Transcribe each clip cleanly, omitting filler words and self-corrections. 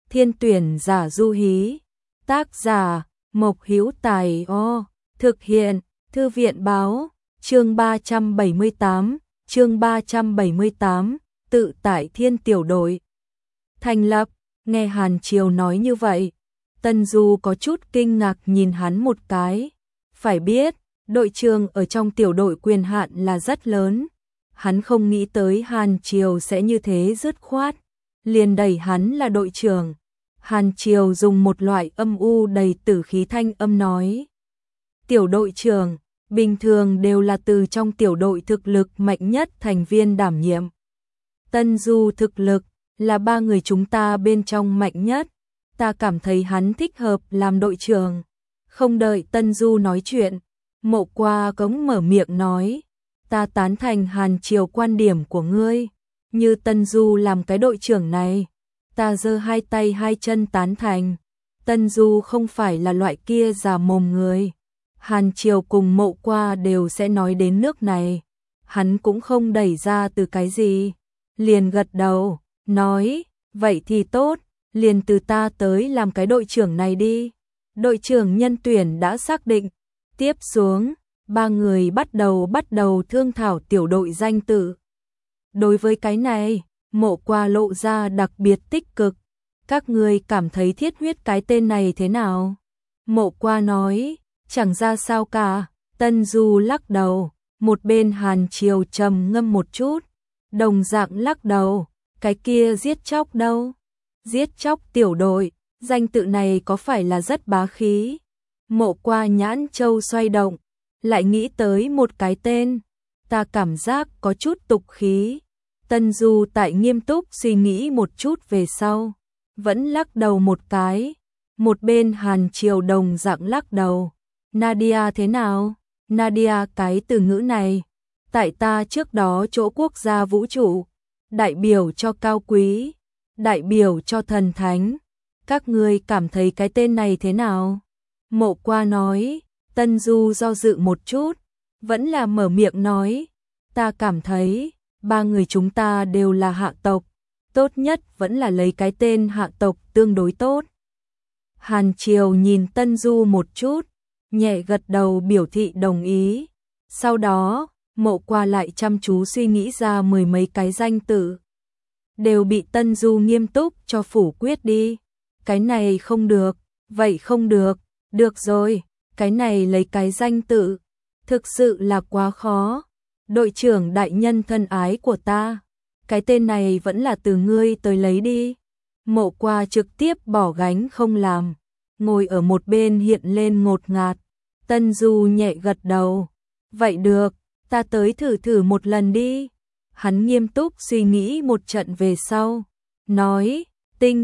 Thiên tuyển giả du hí. Tác giả, Mộc Hữu Tài O. Thực hiện, Thư viện báo, chương 378, tự tại thiên tiểu đội. Thành lập, nghe Hàn Triều nói như vậy. Tân Du có chút kinh ngạc nhìn hắn một cái. Phải biết, đội trưởng ở trong tiểu đội quyền hạn là rất lớn. Hắn không nghĩ tới Hàn Triều sẽ như thế dứt khoát. Liền đẩy hắn là đội trưởng. Hàn Triều dùng một loại âm u đầy tử khí thanh âm nói. Tiểu đội trưởng, bình thường đều là từ trong tiểu đội thực lực mạnh nhất thành viên đảm nhiệm. Tân Du thực lực là 3 người chúng ta bên trong mạnh nhất. Ta cảm thấy hắn thích hợp làm đội trưởng. Không đợi Tân Du nói chuyện, Mộ Qua cống mở miệng nói. Ta tán thành Hàn Triều quan điểm của ngươi. Như Tân Du làm cái đội trưởng này, ta giơ 2 tay 2 chân tán thành. Tân Du không phải là loại kia già mồm người. Hàn Triều cùng Mộ Qua đều sẽ nói đến nước này. Hắn cũng không đẩy ra từ cái gì. Liền gật đầu, nói, vậy thì tốt, liền từ ta tới làm cái đội trưởng này đi. Đội trưởng nhân tuyển đã xác định. Tiếp xuống, 3 người bắt đầu thương thảo tiểu đội danh tự. Đối với cái này, Mộ Qua lộ ra đặc biệt tích cực. Các người cảm thấy Thiết Huyết cái tên này thế nào? Mộ Qua nói, chẳng ra sao cả. Tân Du lắc đầu, một bên Hàn Triều trầm ngâm một chút, đồng dạng lắc đầu, cái kia giết chóc đâu? Giết chóc tiểu đội, danh tự này có phải là rất bá khí? Mộ Qua nhãn châu xoay động, lại nghĩ tới một cái tên, ta cảm giác có chút tục khí. Tân Du tại nghiêm túc suy nghĩ một chút về sau, vẫn lắc đầu một cái. Một bên Hàn Triều đồng dạng lắc đầu. Nadia thế nào? Nadia cái từ ngữ này, tại ta trước đó chỗ quốc gia vũ trụ, đại biểu cho cao quý, đại biểu cho thần thánh. Các ngươi cảm thấy cái tên này thế nào? Mộ Qua nói. Tân Du do dự một chút, vẫn là mở miệng nói, ta cảm thấy 3 người chúng ta đều là hạ tộc, tốt nhất vẫn là lấy cái tên hạ tộc tương đối tốt. Hàn Triều nhìn Tân Du một chút, nhẹ gật đầu biểu thị đồng ý. Sau đó, Mộ Qua lại chăm chú suy nghĩ ra 10 mấy cái danh tự. Đều bị Tân Du nghiêm túc cho phủ quyết đi. Cái này không được, vậy không được, được rồi, cái này lấy cái danh tự. Thực sự là quá khó. Đội trưởng đại nhân thân ái của ta, cái tên này vẫn là từ ngươi tới lấy đi. Mộ Qua trực tiếp bỏ gánh không làm, ngồi ở một bên hiện lên ngột ngạt. Tân Du nhẹ gật đầu, vậy được, ta tới thử một lần đi. Hắn nghiêm túc suy nghĩ một trận về sau, nói, tinh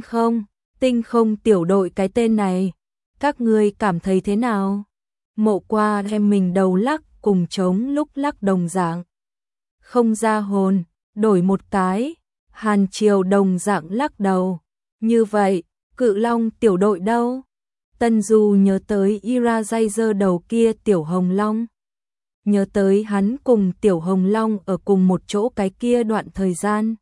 không tiểu đội cái tên này, các ngươi cảm thấy thế nào? Mộ Qua đem mình đầu lắc cùng trống lúc lắc đồng dạng. Không ra hồn, đổi một cái. Hàn Triều đồng dạng lắc đầu. Như vậy, Cự Long tiểu đội đâu? Tân Du nhớ tới Irajazer đầu kia tiểu hồng long. Nhớ tới hắn cùng tiểu hồng long ở cùng một chỗ cái kia đoạn thời gian.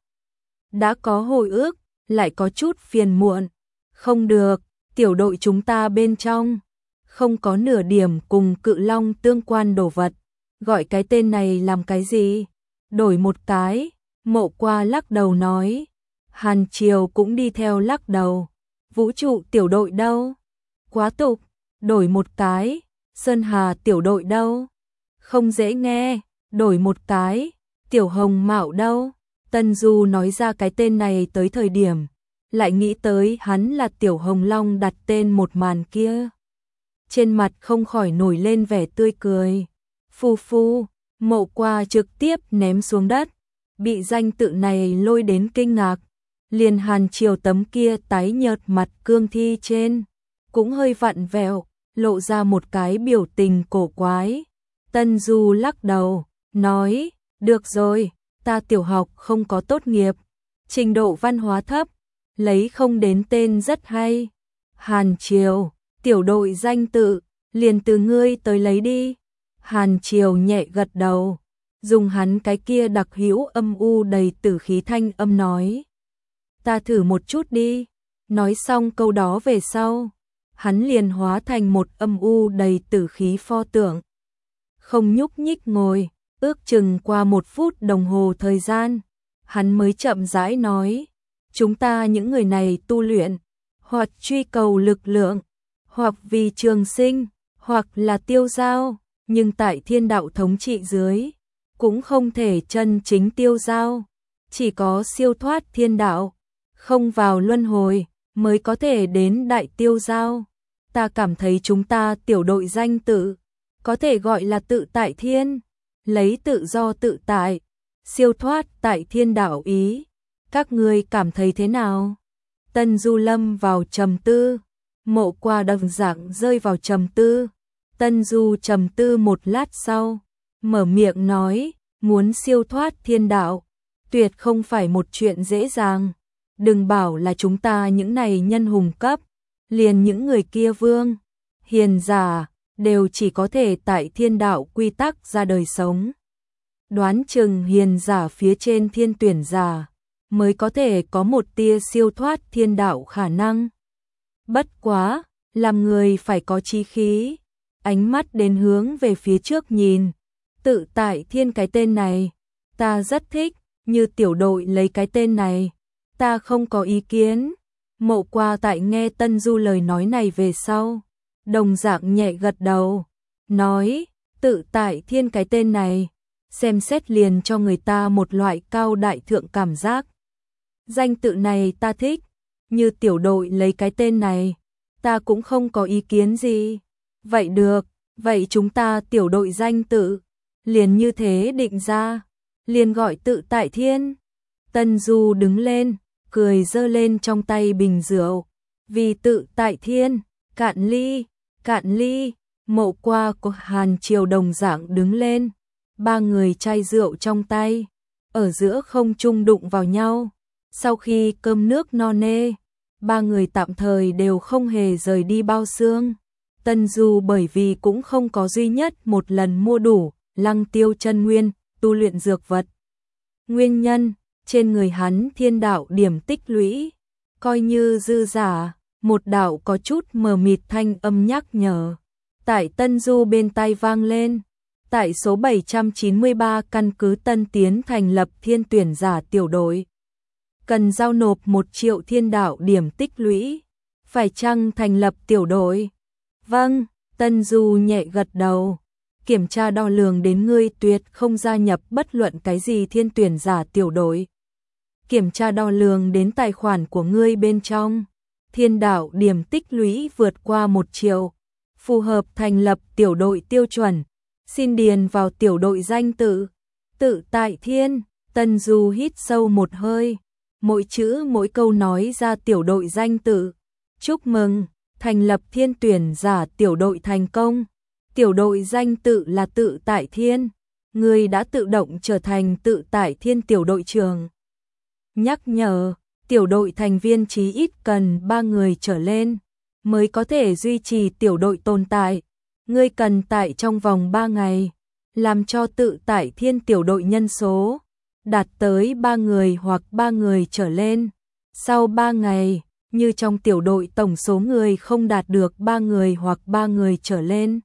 Đã có hồi ức, lại có chút phiền muộn. Không được, tiểu đội chúng ta bên trong không có nửa điểm cùng Cự Long tương quan đồ vật. Gọi cái tên này làm cái gì? Đổi một cái. Mộ Qua lắc đầu nói. Hàn Triều cũng đi theo lắc đầu. Vũ trụ tiểu đội đâu? Quá tục. Đổi một cái. Sơn Hà tiểu đội đâu? Không dễ nghe. Đổi một cái. Tiểu Hồng Mạo đâu? Tân Du nói ra cái tên này tới thời điểm, lại nghĩ tới hắn là Tiểu Hồng Long đặt tên một màn kia. Trên mặt không khỏi nổi lên vẻ tươi cười. Phu, Mộ Qua trực tiếp ném xuống đất, bị danh tự này lôi đến kinh ngạc. Liền Hàn Triều tấm kia tái nhợt mặt cương thi trên, cũng hơi vặn vẹo, lộ ra một cái biểu tình cổ quái. Tân Du lắc đầu, nói, được rồi, ta tiểu học không có tốt nghiệp, trình độ văn hóa thấp, lấy không đến tên rất hay. Hàn Triều, tiểu đội danh tự, liền từ ngươi tới lấy đi. Hàn Triều nhẹ gật đầu, dùng hắn cái kia đặc hữu âm u đầy tử khí thanh âm nói. Ta thử một chút đi. Nói xong câu đó về sau, hắn liền hóa thành một âm u đầy tử khí pho tượng. Không nhúc nhích ngồi, ước chừng qua 1 phút đồng hồ thời gian, hắn mới chậm rãi nói, chúng ta những người này tu luyện, hoặc truy cầu lực lượng, hoặc vì trường sinh, hoặc là tiêu dao, nhưng tại thiên đạo thống trị dưới, cũng không thể chân chính tiêu dao, chỉ có siêu thoát thiên đạo, không vào luân hồi, mới có thể đến đại tiêu dao. Ta cảm thấy chúng ta tiểu đội danh tự, có thể gọi là tự tại thiên, lấy tự do tự tại, siêu thoát tại thiên đạo ý. Các ngươi cảm thấy thế nào? Tân Du lâm vào trầm tư, Mộ Qua đồng dạng rơi vào trầm tư. Tân Du trầm tư một lát sau, mở miệng nói, muốn siêu thoát thiên đạo, tuyệt không phải một chuyện dễ dàng. Đừng bảo là chúng ta những này nhân hùng cấp, liền những người kia vương, hiền giả, đều chỉ có thể tại thiên đạo quy tắc ra đời sống. Đoán chừng hiền giả phía trên thiên tuyển giả, mới có thể có một tia siêu thoát thiên đạo khả năng. Bất quá, làm người phải có chí khí, ánh mắt đến hướng về phía trước nhìn. Tự tại thiên cái tên này, ta rất thích, như tiểu đội lấy cái tên này, ta không có ý kiến. Mộ Qua tại nghe Tân Du lời nói này về sau, đồng dạng nhẹ gật đầu, nói, tự tại thiên cái tên này, xem xét liền cho người ta một loại cao đại thượng cảm giác. Danh tự này ta thích, như tiểu đội lấy cái tên này, ta cũng không có ý kiến gì. Vậy được, vậy chúng ta tiểu đội danh tự, liền như thế định ra, liền gọi tự tại thiên. Tân Du đứng lên, cười giơ lên trong tay bình rượu, vì tự tại thiên, cạn ly, cạn ly. Mộ Qua của Hàn Triều đồng dạng đứng lên, 3 người chai rượu trong tay, ở giữa không trung đụng vào nhau. Sau khi cơm nước no nê, 3 người tạm thời đều không hề rời đi bao xương. Tân Du bởi vì cũng không có duy nhất một lần mua đủ Lăng Tiêu chân nguyên, tu luyện dược vật. Nguyên nhân, trên người hắn thiên đạo điểm tích lũy, coi như dư giả. Một đạo có chút mờ mịt thanh âm nhắc nhở tại Tân Du bên tai vang lên. Tại số 793 căn cứ Tân Tiến thành lập thiên tuyển giả tiểu đội, cần giao nộp 1 triệu thiên đạo điểm tích lũy. Phải chăng thành lập tiểu đội? Vâng, Tân Du nhẹ gật đầu. Kiểm tra đo lường đến ngươi tuyệt không gia nhập bất luận cái gì thiên tuyển giả tiểu đội. Kiểm tra đo lường đến tài khoản của ngươi bên trong, thiên đạo điểm tích lũy vượt qua 1 triệu, phù hợp thành lập tiểu đội tiêu chuẩn. Xin điền vào tiểu đội danh tự, tự tại thiên. Tân Du hít sâu một hơi, mỗi chữ mỗi câu nói ra tiểu đội danh tự. Chúc mừng, thành lập thiên tuyển giả tiểu đội thành công. Tiểu đội danh tự là tự tại thiên. Người đã tự động trở thành tự tại thiên tiểu đội trưởng. Nhắc nhở, tiểu đội thành viên chí ít cần 3 người trở lên, mới có thể duy trì tiểu đội tồn tại. Ngươi cần tại trong vòng 3 ngày, làm cho tự tại thiên tiểu đội nhân số đạt tới 3 người hoặc 3 người trở lên. Sau 3 ngày, như trong tiểu đội tổng số người không đạt được 3 người hoặc 3 người trở lên,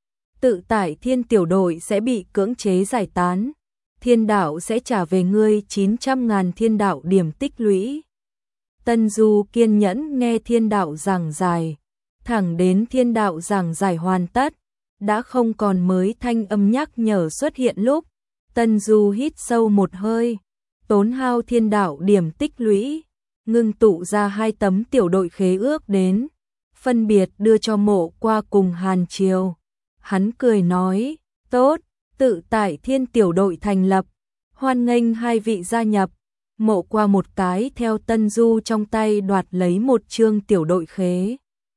tự tại thiên tiểu đội sẽ bị cưỡng chế giải tán. Thiên đạo sẽ trả về ngươi 900.000 thiên đạo điểm tích lũy. Tân Du kiên nhẫn nghe thiên đạo giảng giải, thẳng đến thiên đạo giảng giải hoàn tất, đã không còn mới thanh âm nhắc nhở xuất hiện lúc. Tân Du hít sâu một hơi, tốn hao thiên đạo điểm tích lũy, ngưng tụ ra 2 tấm tiểu đội khế ước đến, phân biệt đưa cho Mộ Qua cùng Hàn Triều. Hắn cười nói, tốt, tự tại thiên tiểu đội thành lập, hoan nghênh 2 vị gia nhập. Mộ Qua một cái theo Tân Du trong tay đoạt lấy 1 chương tiểu đội khế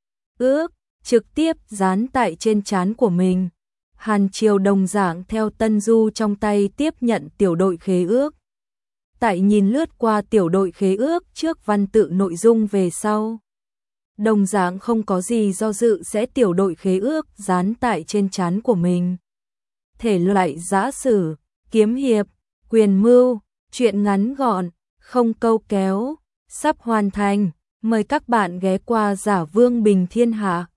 ước, trực tiếp dán tại trên trán của mình. Hàn Triều đồng dạng theo Tân Du trong tay tiếp nhận tiểu đội khế ước. Tại nhìn lướt qua tiểu đội khế ước trước văn tự nội dung về sau, đồng dạng không có gì do dự sẽ tiểu đội khế ước dán tại trên trán của mình. Thể loại giã sử, kiếm hiệp, quyền mưu, truyện ngắn gọn, không câu kéo, sắp hoàn thành. Mời các bạn ghé qua Giả Vương Bình Thiên Hạ.